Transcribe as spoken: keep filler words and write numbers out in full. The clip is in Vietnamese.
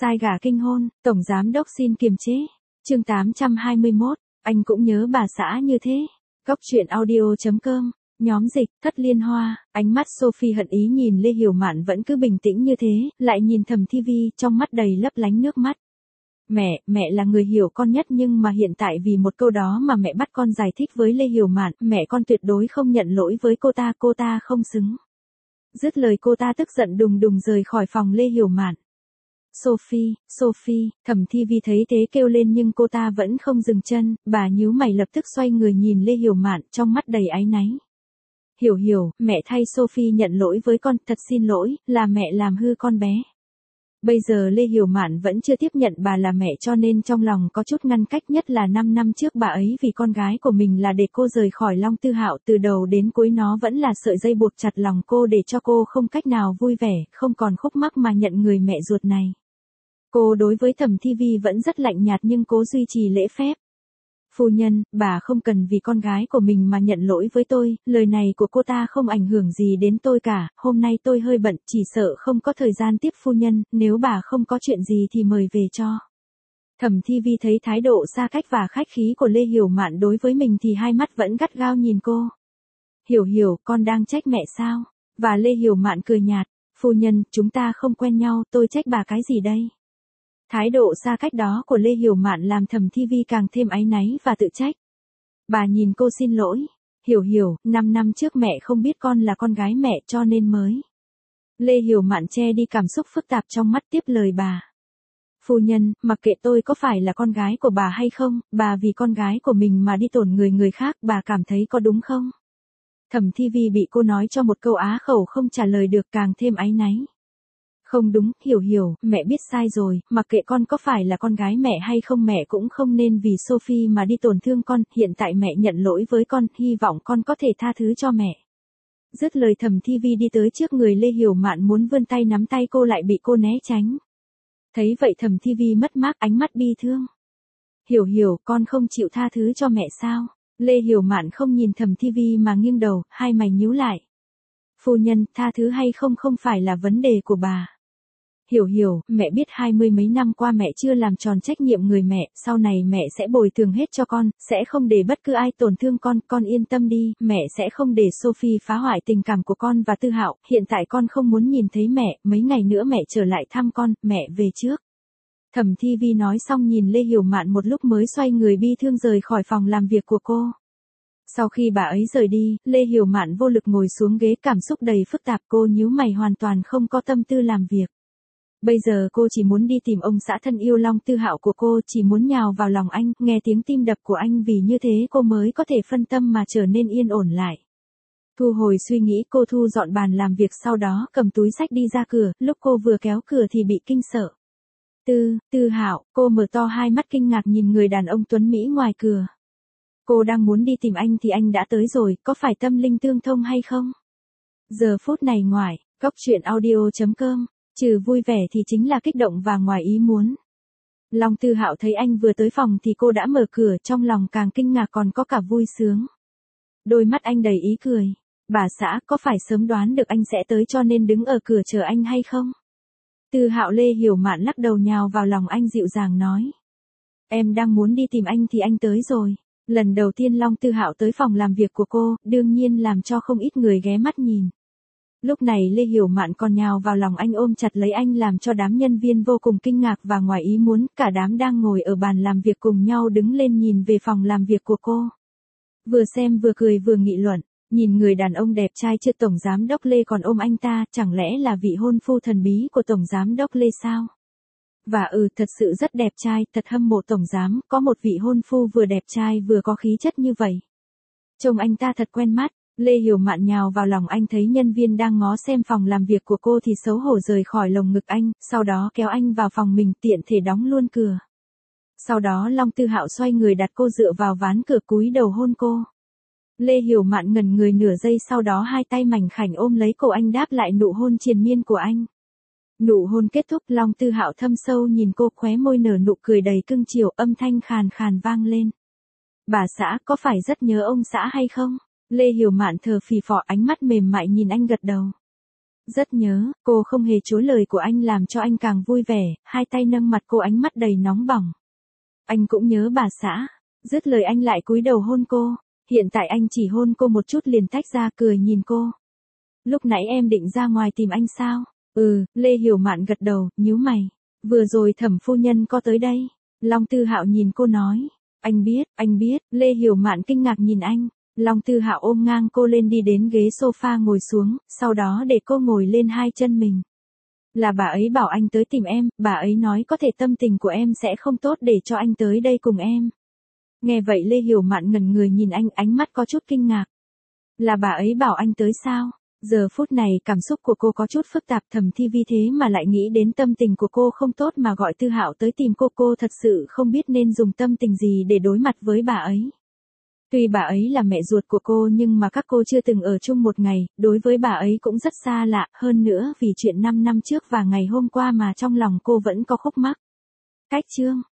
Sai gà kinh hôn, tổng giám đốc xin kiềm chế. Chương tám trăm hai mươi mốt, anh cũng nhớ bà xã như thế. Góc truyện audio chấm com, nhóm dịch, Thất Liên Hoa. Ánh mắt Sophie hận ý nhìn Lê Hiểu Mạn vẫn cứ bình tĩnh như thế, lại nhìn Thẩm Thi Vi trong mắt đầy lấp lánh nước mắt. Mẹ, mẹ là người hiểu con nhất nhưng mà hiện tại vì một câu đó mà mẹ bắt con giải thích với Lê Hiểu Mạn, mẹ con tuyệt đối không nhận lỗi với cô ta, cô ta không xứng. Dứt lời cô ta tức giận đùng đùng rời khỏi phòng Lê Hiểu Mạn. Sophie, Sophie, Thẩm Thi Vi thấy thế kêu lên nhưng cô ta vẫn không dừng chân, bà nhíu mày lập tức xoay người nhìn Lê Hiểu Mạn trong mắt đầy áy náy. Hiểu hiểu, mẹ thay Sophie nhận lỗi với con, thật xin lỗi, là mẹ làm hư con bé. Bây giờ Lê Hiểu Mạn vẫn chưa tiếp nhận bà là mẹ cho nên trong lòng có chút ngăn cách, nhất là năm năm trước bà ấy vì con gái của mình là để cô rời khỏi Long Tư Hạo, từ đầu đến cuối nó vẫn là sợi dây buộc chặt lòng cô để cho cô không cách nào vui vẻ, không còn khúc mắc mà nhận người mẹ ruột này. Cô đối với Thẩm Thi Vi vẫn rất lạnh nhạt nhưng cố duy trì lễ phép. Phu nhân, bà không cần vì con gái của mình mà nhận lỗi với tôi, lời này của cô ta không ảnh hưởng gì đến tôi cả, hôm nay tôi hơi bận, chỉ sợ không có thời gian tiếp phu nhân, nếu bà không có chuyện gì thì mời về cho. Thẩm Thi Vi thấy thái độ xa cách và khách khí của Lê Hiểu Mạn đối với mình thì hai mắt vẫn gắt gao nhìn cô. Hiểu hiểu, con đang trách mẹ sao? Và Lê Hiểu Mạn cười nhạt, phu nhân, chúng ta không quen nhau, tôi trách bà cái gì đây? Thái độ xa cách đó của Lê Hiểu Mạn làm Thẩm Thi Vi càng thêm áy náy và tự trách. Bà nhìn cô xin lỗi. Hiểu hiểu, năm năm trước mẹ không biết con là con gái mẹ cho nên mới. Lê Hiểu Mạn che đi cảm xúc phức tạp trong mắt tiếp lời bà. Phu nhân, mặc kệ tôi có phải là con gái của bà hay không, bà vì con gái của mình mà đi tổn người người khác, bà cảm thấy có đúng không? Thẩm Thi Vi bị cô nói cho một câu á khẩu không trả lời được càng thêm áy náy. Không đúng, hiểu hiểu, mẹ biết sai rồi, mặc kệ con có phải là con gái mẹ hay không mẹ cũng không nên vì Sophie mà đi tổn thương con, hiện tại mẹ nhận lỗi với con, hy vọng con có thể tha thứ cho mẹ. Dứt lời Thẩm Thi Vi đi tới trước người Lê Hiểu Mạn muốn vươn tay nắm tay cô lại bị cô né tránh. Thấy vậy Thẩm Thi Vi mất mát ánh mắt bi thương. Hiểu hiểu, con không chịu tha thứ cho mẹ sao? Lê Hiểu Mạn không nhìn Thẩm Thi Vi mà nghiêng đầu, hai mày nhíu lại. Phu nhân, tha thứ hay không không phải là vấn đề của bà. Hiểu hiểu, mẹ biết hai mươi mấy năm qua mẹ chưa làm tròn trách nhiệm người mẹ, sau này mẹ sẽ bồi thường hết cho con, sẽ không để bất cứ ai tổn thương con, con yên tâm đi, mẹ sẽ không để Sophie phá hoại tình cảm của con và Tư Hạo, hiện tại con không muốn nhìn thấy mẹ, mấy ngày nữa mẹ trở lại thăm con, mẹ về trước. Thẩm Thi Vi nói xong nhìn Lê Hiểu Mạn một lúc mới xoay người bi thương rời khỏi phòng làm việc của cô. Sau khi bà ấy rời đi, Lê Hiểu Mạn vô lực ngồi xuống ghế cảm xúc đầy phức tạp, cô nhíu mày hoàn toàn không có tâm tư làm việc. Bây giờ cô chỉ muốn đi tìm ông xã thân yêu Long Tư Hạo của cô, chỉ muốn nhào vào lòng anh, nghe tiếng tim đập của anh vì như thế cô mới có thể phân tâm mà trở nên yên ổn lại. Thu hồi suy nghĩ cô thu dọn bàn làm việc sau đó cầm túi xách đi ra cửa, lúc cô vừa kéo cửa thì bị kinh sợ. Tư, Tư Hạo, cô mở to hai mắt kinh ngạc nhìn người đàn ông tuấn Mỹ ngoài cửa. Cô đang muốn đi tìm anh thì anh đã tới rồi, có phải tâm linh tương thông hay không? Giờ phút này ngoài, góc truyện audio chấm com. Trừ vui vẻ thì chính là kích động và ngoài ý muốn. Long Tư Hạo thấy anh vừa tới phòng thì cô đã mở cửa, trong lòng càng kinh ngạc còn có cả vui sướng. Đôi mắt anh đầy ý cười. Bà xã, có phải sớm đoán được anh sẽ tới cho nên đứng ở cửa chờ anh hay không? Tư Hạo Lê Hiểu Mạn lắc đầu nhào vào lòng anh dịu dàng nói. Em đang muốn đi tìm anh thì anh tới rồi. Lần đầu tiên Long Tư Hạo tới phòng làm việc của cô, đương nhiên làm cho không ít người ghé mắt nhìn. Lúc này Lê Hiểu Mạn còn nhào vào lòng anh ôm chặt lấy anh làm cho đám nhân viên vô cùng kinh ngạc và ngoài ý muốn, cả đám đang ngồi ở bàn làm việc cùng nhau đứng lên nhìn về phòng làm việc của cô. Vừa xem vừa cười vừa nghị luận, nhìn người đàn ông đẹp trai chưa Tổng Giám đốc Lê còn ôm anh ta, chẳng lẽ là vị hôn phu thần bí của Tổng Giám đốc Lê sao? Và ừ thật sự rất đẹp trai, thật hâm mộ Tổng Giám, có một vị hôn phu vừa đẹp trai vừa có khí chất như vậy. Trông anh ta thật quen mắt. Lê Hiểu Mạn nhào vào lòng anh thấy nhân viên đang ngó xem phòng làm việc của cô thì xấu hổ rời khỏi lồng ngực anh, sau đó kéo anh vào phòng mình tiện thể đóng luôn cửa. Sau đó Long Tư Hạo xoay người đặt cô dựa vào ván cửa cúi đầu hôn cô. Lê Hiểu Mạn ngẩn người nửa giây sau đó hai tay mảnh khảnh ôm lấy cổ anh đáp lại nụ hôn triền miên của anh. Nụ hôn kết thúc Long Tư Hạo thâm sâu nhìn cô khóe môi nở nụ cười đầy cưng chiều âm thanh khàn khàn vang lên. Bà xã có phải rất nhớ ông xã hay không? Lê Hiểu Mạn thờ phì phò ánh mắt mềm mại nhìn anh gật đầu. Rất nhớ, cô không hề chối lời của anh làm cho anh càng vui vẻ, hai tay nâng mặt cô, ánh mắt đầy nóng bỏng. Anh cũng nhớ bà xã. Dứt lời anh lại cúi đầu hôn cô. Hiện tại anh chỉ hôn cô một chút liền tách ra, cười nhìn cô. Lúc nãy em định ra ngoài tìm anh sao? Ừ, Lê Hiểu Mạn gật đầu, nhíu mày. Vừa rồi Thẩm phu nhân có tới đây. Long Tư Hạo nhìn cô nói. Anh biết, anh biết, Lê Hiểu Mạn kinh ngạc nhìn anh. Long Tư Hạo ôm ngang cô lên đi đến ghế sofa ngồi xuống, sau đó để cô ngồi lên hai chân mình. Là bà ấy bảo anh tới tìm em, bà ấy nói có thể tâm tình của em sẽ không tốt để cho anh tới đây cùng em. Nghe vậy Lê Hiểu Mạn ngẩn người nhìn anh, ánh mắt có chút kinh ngạc. Là bà ấy bảo anh tới sao? Giờ phút này cảm xúc của cô có chút phức tạp, Thẩm Thi Vi thế mà lại nghĩ đến tâm tình của cô không tốt mà gọi Tư Hạo tới tìm cô, cô thật sự không biết nên dùng tâm tình gì để đối mặt với bà ấy. Tuy bà ấy là mẹ ruột của cô nhưng mà các cô chưa từng ở chung một ngày, đối với bà ấy cũng rất xa lạ, hơn nữa vì chuyện năm năm trước và ngày hôm qua mà trong lòng cô vẫn có khúc mắc. Cách chương